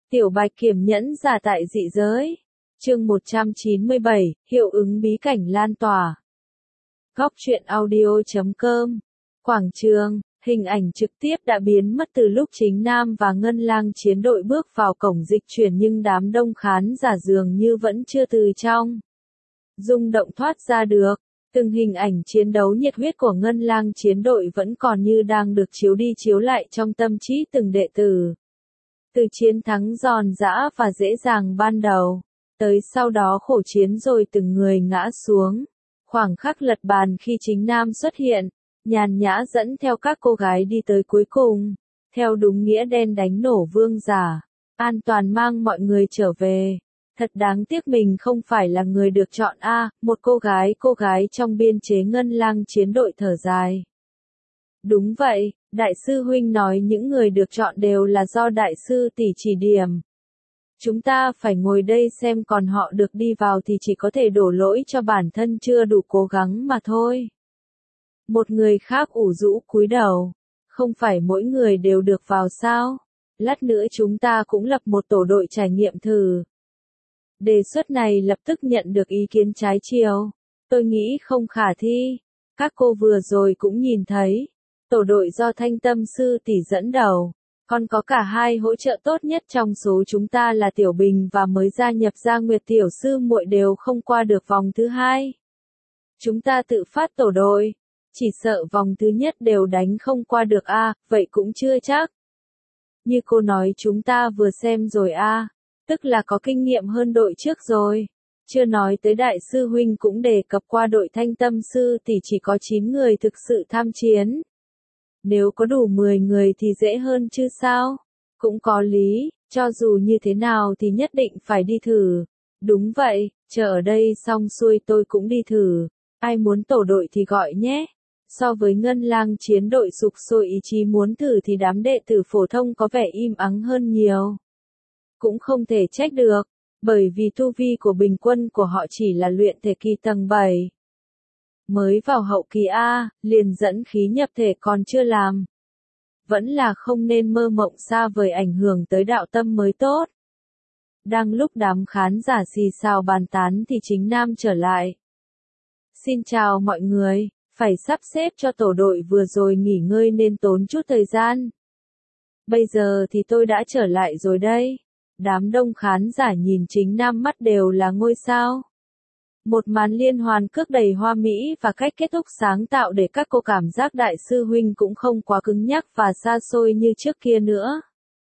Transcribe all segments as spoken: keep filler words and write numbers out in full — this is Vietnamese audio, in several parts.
Tiểu Bạch Kiểm nhẫn giả tại dị giới. Chương một trăm chín mươi bảy, hiệu ứng bí cảnh lan tỏa. Góc truyện audio chấm com. Quảng trường, hình ảnh trực tiếp đã biến mất từ lúc Chính Nam và Ngân Lang chiến đội bước vào cổng dịch chuyển, nhưng đám đông khán giả dường như vẫn chưa từ trong rung động thoát ra được. Từng hình ảnh chiến đấu nhiệt huyết của Ngân Lang chiến đội vẫn còn như đang được chiếu đi chiếu lại trong tâm trí từng đệ tử. Từ chiến thắng giòn giã và dễ dàng ban đầu, tới sau đó khổ chiến rồi từng người ngã xuống. Khoảng khắc lật bàn khi Chính Nam xuất hiện, nhàn nhã dẫn theo các cô gái đi tới cuối cùng, theo đúng nghĩa đen đánh nổ vương giả, an toàn mang mọi người trở về. Thật đáng tiếc mình không phải là người được chọn a, một cô gái cô gái trong biên chế Ngân Lang chiến đội thở dài. Đúng vậy, đại sư huynh nói những người được chọn đều là do đại sư tỷ chỉ điểm. Chúng ta phải ngồi đây xem, còn họ được đi vào thì chỉ có thể đổ lỗi cho bản thân chưa đủ cố gắng mà thôi. Một người khác ủ rũ cúi đầu. Không phải mỗi người đều được vào sao? Lát nữa chúng ta cũng lập một tổ đội trải nghiệm thử. Đề xuất này lập tức nhận được ý kiến trái chiều. Tôi nghĩ không khả thi. Các cô vừa rồi cũng nhìn thấy. Tổ đội do Thanh Tâm sư tỷ dẫn đầu. Còn có cả hai hỗ trợ tốt nhất trong số chúng ta là Tiểu Bình và mới gia nhập Gia Nguyệt tiểu sư muội đều không qua được vòng thứ hai. Chúng ta tự phát tổ đội. Chỉ sợ vòng thứ nhất đều đánh không qua được a, à, vậy cũng chưa chắc. Như cô nói chúng ta vừa xem rồi a, à, tức là có kinh nghiệm hơn đội trước rồi. Chưa nói tới đại sư huynh cũng đề cập qua đội Thanh Tâm sư thì chỉ có chín người thực sự tham chiến. Nếu có đủ mười người thì dễ hơn chứ sao? Cũng có lý, cho dù như thế nào thì nhất định phải đi thử. Đúng vậy, chờ ở đây xong xuôi tôi cũng đi thử. Ai muốn tổ đội thì gọi nhé. So với Ngân Lang chiến đội sục sôi ý chí muốn thử thì đám đệ tử phổ thông có vẻ im ắng hơn nhiều. Cũng không thể trách được, bởi vì tu vi của bình quân của họ chỉ là luyện thể kỳ tầng bảy. Mới vào hậu kỳ A, liền dẫn khí nhập thể còn chưa làm. Vẫn là không nên mơ mộng xa vời ảnh hưởng tới đạo tâm mới tốt. Đang lúc đám khán giả xì xào bàn tán thì Chính Nam trở lại. Xin chào mọi người, phải sắp xếp cho tổ đội vừa rồi nghỉ ngơi nên tốn chút thời gian. Bây giờ thì tôi đã trở lại rồi đây. Đám đông khán giả nhìn Chính Nam mắt đều là ngôi sao. Một màn liên hoàn cước đầy hoa mỹ và cách kết thúc sáng tạo để các cô cảm giác đại sư huynh cũng không quá cứng nhắc và xa xôi như trước kia nữa.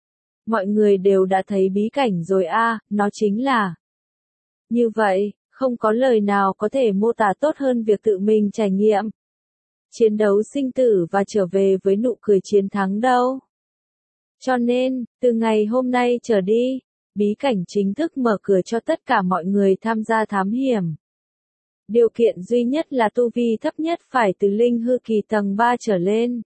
Mọi người đều đã thấy bí cảnh rồi a, à, nó chính là như vậy, không có lời nào có thể mô tả tốt hơn việc tự mình trải nghiệm. Chiến đấu sinh tử và trở về với nụ cười chiến thắng đâu. Cho nên, từ ngày hôm nay trở đi, bí cảnh chính thức mở cửa cho tất cả mọi người tham gia thám hiểm. Điều kiện duy nhất là tu vi thấp nhất phải từ linh hư kỳ tầng ba trở lên.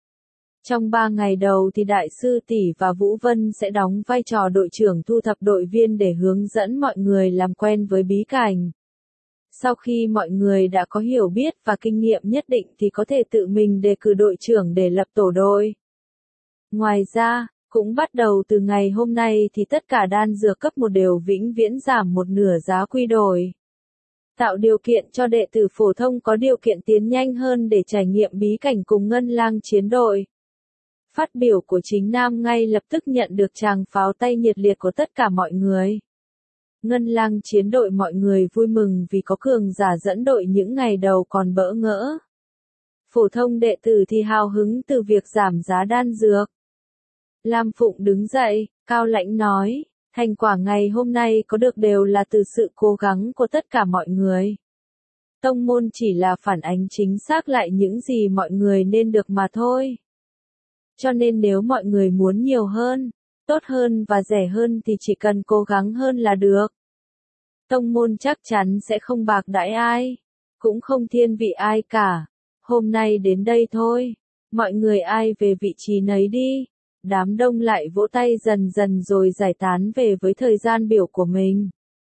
Trong ba ngày đầu thì Đại sư tỷ và Vũ Vân sẽ đóng vai trò đội trưởng thu thập đội viên để hướng dẫn mọi người làm quen với bí cảnh. Sau khi mọi người đã có hiểu biết và kinh nghiệm nhất định thì có thể tự mình đề cử đội trưởng để lập tổ đội. Ngoài ra, cũng bắt đầu từ ngày hôm nay thì tất cả đan dược cấp một đều vĩnh viễn giảm một nửa giá quy đổi. Tạo điều kiện cho đệ tử phổ thông có điều kiện tiến nhanh hơn để trải nghiệm bí cảnh cùng Ngân Lang chiến đội. Phát biểu của Chính Nam ngay lập tức nhận được tràng pháo tay nhiệt liệt của tất cả mọi người. Ngân Lang chiến đội mọi người vui mừng vì có cường giả dẫn đội những ngày đầu còn bỡ ngỡ. Phổ thông đệ tử thì hào hứng từ việc giảm giá đan dược. Lam Phụng đứng dậy, cao lãnh nói, thành quả ngày hôm nay có được đều là từ sự cố gắng của tất cả mọi người. Tông môn chỉ là phản ánh chính xác lại những gì mọi người nên được mà thôi. Cho nên nếu mọi người muốn nhiều hơn, tốt hơn và rẻ hơn thì chỉ cần cố gắng hơn là được. Tông môn chắc chắn sẽ không bạc đãi ai, cũng không thiên vị ai cả. Hôm nay đến đây thôi, mọi người ai về vị trí nấy đi. Đám đông lại vỗ tay dần dần rồi giải tán về với thời gian biểu của mình.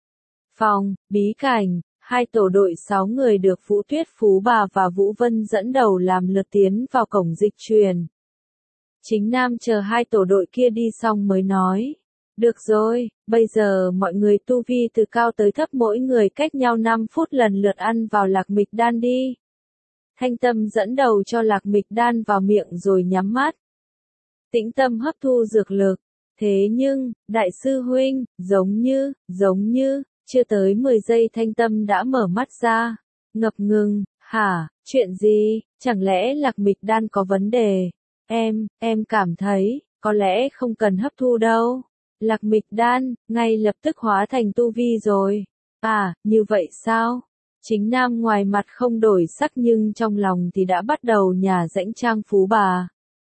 Phòng, bí cảnh, hai tổ đội sáu người được Vũ Tuyết Phú Bà và Vũ Vân dẫn đầu làm lượt tiến vào cổng dịch truyền. Chính Nam chờ hai tổ đội kia đi xong mới nói. Được rồi, bây giờ mọi người tu vi từ cao tới thấp mỗi người cách nhau năm phút lần lượt ăn vào lạc mịch đan đi. Thanh Tâm dẫn đầu cho lạc mịch đan vào miệng rồi nhắm mắt. Tĩnh tâm hấp thu dược lực. Thế nhưng, đại sư huynh, giống như, giống như, chưa tới mười giây Thanh Tâm đã mở mắt ra. Ngập ngừng, hả, chuyện gì, chẳng lẽ lạc mịch đan có vấn đề? Em, em cảm thấy, có lẽ không cần hấp thu đâu. Lạc mịch đan, ngay lập tức hóa thành tu vi rồi. À, như vậy sao? Chính Nam ngoài mặt không đổi sắc nhưng trong lòng thì đã bắt đầu nhả rãnh Trang Phú Bà.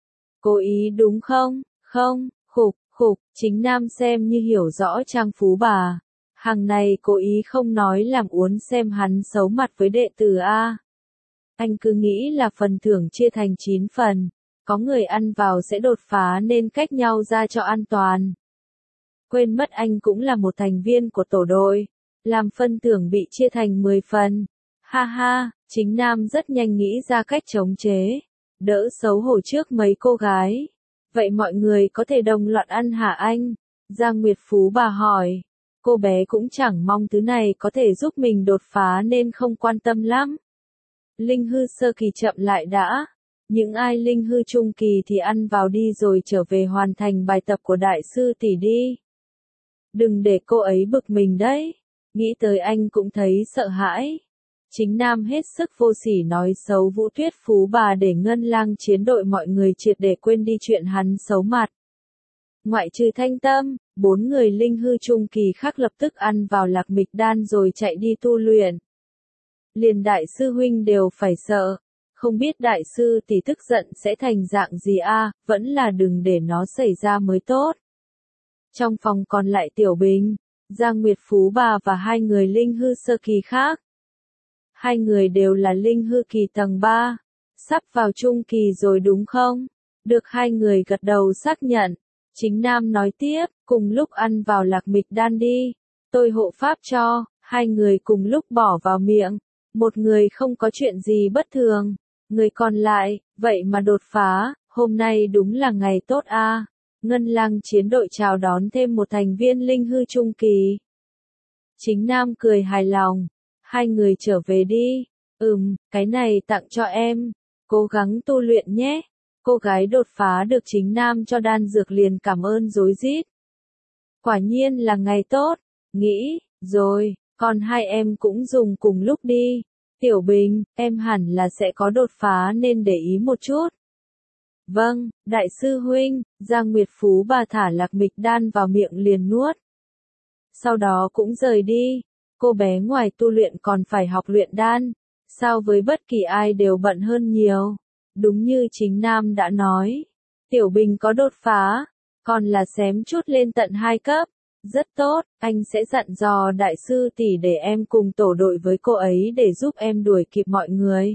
Cố ý đúng không? Không, khục, khục, Chính Nam xem như hiểu rõ Trang Phú Bà. Hàng này cố ý không nói làm uốn xem hắn xấu mặt với đệ tử A. Anh cứ nghĩ là phần thưởng chia thành chín phần, có người ăn vào sẽ đột phá nên cách nhau ra cho an toàn. Quên mất anh cũng là một thành viên của tổ đội, làm phân thưởng bị chia thành mười phần. Ha ha, Chính Nam rất nhanh nghĩ ra cách chống chế, đỡ xấu hổ trước mấy cô gái. Vậy mọi người có thể đồng loạt ăn hả anh? Giang Nguyệt Phú Bà hỏi. Cô bé cũng chẳng mong thứ này có thể giúp mình đột phá nên không quan tâm lắm. Linh hư sơ kỳ chậm lại đã. Những ai linh hư trung kỳ thì ăn vào đi rồi trở về hoàn thành bài tập của đại sư tỷ đi. Đừng để cô ấy bực mình đấy. Nghĩ tới anh cũng thấy sợ hãi. Chính Nam hết sức vô sỉ nói xấu Vũ Tuyết Phú Bà để Ngân Lang chiến đội mọi người triệt để quên đi chuyện hắn xấu mặt. Ngoại trừ Thanh Tâm, bốn người linh hư trung kỳ khác lập tức ăn vào lạc mịch đan rồi chạy đi tu luyện. Liền đại sư huynh đều phải sợ, không biết đại sư tỷ tức giận sẽ thành dạng gì a, vẫn là đừng để nó xảy ra mới tốt. Trong phòng còn lại Tiểu Bình, Giang Nguyệt Phú Bà và hai người linh hư sơ kỳ khác. Hai người đều là linh hư kỳ tầng ba, sắp vào trung kỳ rồi đúng không? Được hai người gật đầu xác nhận. Chính Nam nói tiếp, cùng lúc ăn vào lạc mịch đan đi, tôi hộ pháp cho, hai người cùng lúc bỏ vào miệng, một người không có chuyện gì bất thường, người còn lại, vậy mà đột phá, hôm nay đúng là ngày tốt a. À. Ngân Lang chiến đội chào đón thêm một thành viên linh hư trung kỳ. Chính Nam cười hài lòng, hai người trở về đi, ừm, cái này tặng cho em, cố gắng tu luyện nhé. Cô gái đột phá được Chính Nam cho đan dược liền cảm ơn rối rít. Quả nhiên là ngày tốt, nghĩ, rồi, còn hai em cũng dùng cùng lúc đi. Tiểu Bình, em hẳn là sẽ có đột phá nên để ý một chút. Vâng, đại sư huynh, Giang Nguyệt Phú Bà thả lạc mịch đan vào miệng liền nuốt. Sau đó cũng rời đi, cô bé ngoài tu luyện còn phải học luyện đan, sao với bất kỳ ai đều bận hơn nhiều. Đúng như Chính Nam đã nói, Tiểu Bình có đột phá, còn là xém chút lên tận hai cấp, rất tốt, anh sẽ dặn dò đại sư tỷ để em cùng tổ đội với cô ấy để giúp em đuổi kịp mọi người.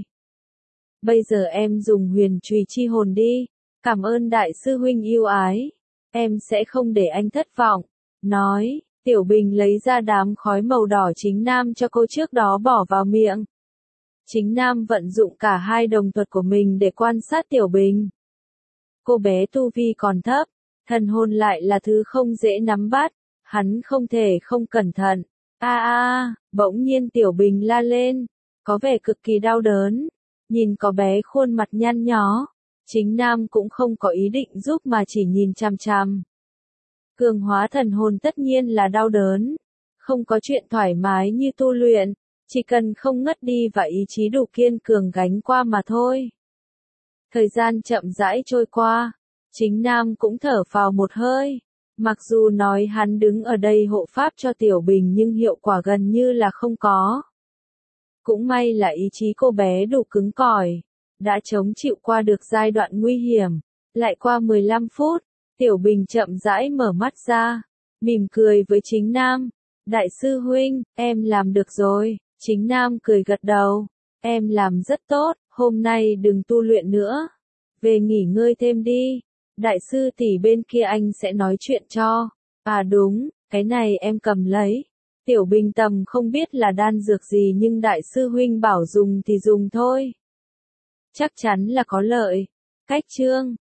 Bây giờ em dùng huyền trùy chi hồn đi, cảm ơn đại sư huynh yêu ái, em sẽ không để anh thất vọng. Nói, Tiểu Bình lấy ra đám khói màu đỏ Chính Nam cho cô trước đó bỏ vào miệng. Chính Nam vận dụng cả hai đồng thuật của mình để quan sát Tiểu Bình. Cô bé tu vi còn thấp, thần hồn lại là thứ không dễ nắm bắt, hắn không thể không cẩn thận. A a, bỗng nhiên Tiểu Bình la lên, có vẻ cực kỳ đau đớn. Nhìn có bé khuôn mặt nhăn nhó, Chính Nam cũng không có ý định giúp mà chỉ nhìn chằm chằm. Cường hóa thần hồn tất nhiên là đau đớn, không có chuyện thoải mái như tu luyện. Chỉ cần không ngất đi và ý chí đủ kiên cường gánh qua mà thôi. Thời gian chậm rãi trôi qua, Chính Nam cũng thở phào một hơi. Mặc dù nói hắn đứng ở đây hộ pháp cho Tiểu Bình nhưng hiệu quả gần như là không có. Cũng may là ý chí cô bé đủ cứng cỏi, đã chống chịu qua được giai đoạn nguy hiểm. Lại qua mười lăm phút, Tiểu Bình chậm rãi mở mắt ra, mỉm cười với Chính Nam. Đại sư huynh, em làm được rồi. Chính Nam cười gật đầu, em làm rất tốt, hôm nay đừng tu luyện nữa, về nghỉ ngơi thêm đi, đại sư tỷ bên kia anh sẽ nói chuyện cho. À đúng, cái này em cầm lấy. Tiểu Bình tầm không biết là đan dược gì nhưng đại sư huynh bảo dùng thì dùng thôi. Chắc chắn là có lợi. Cách chương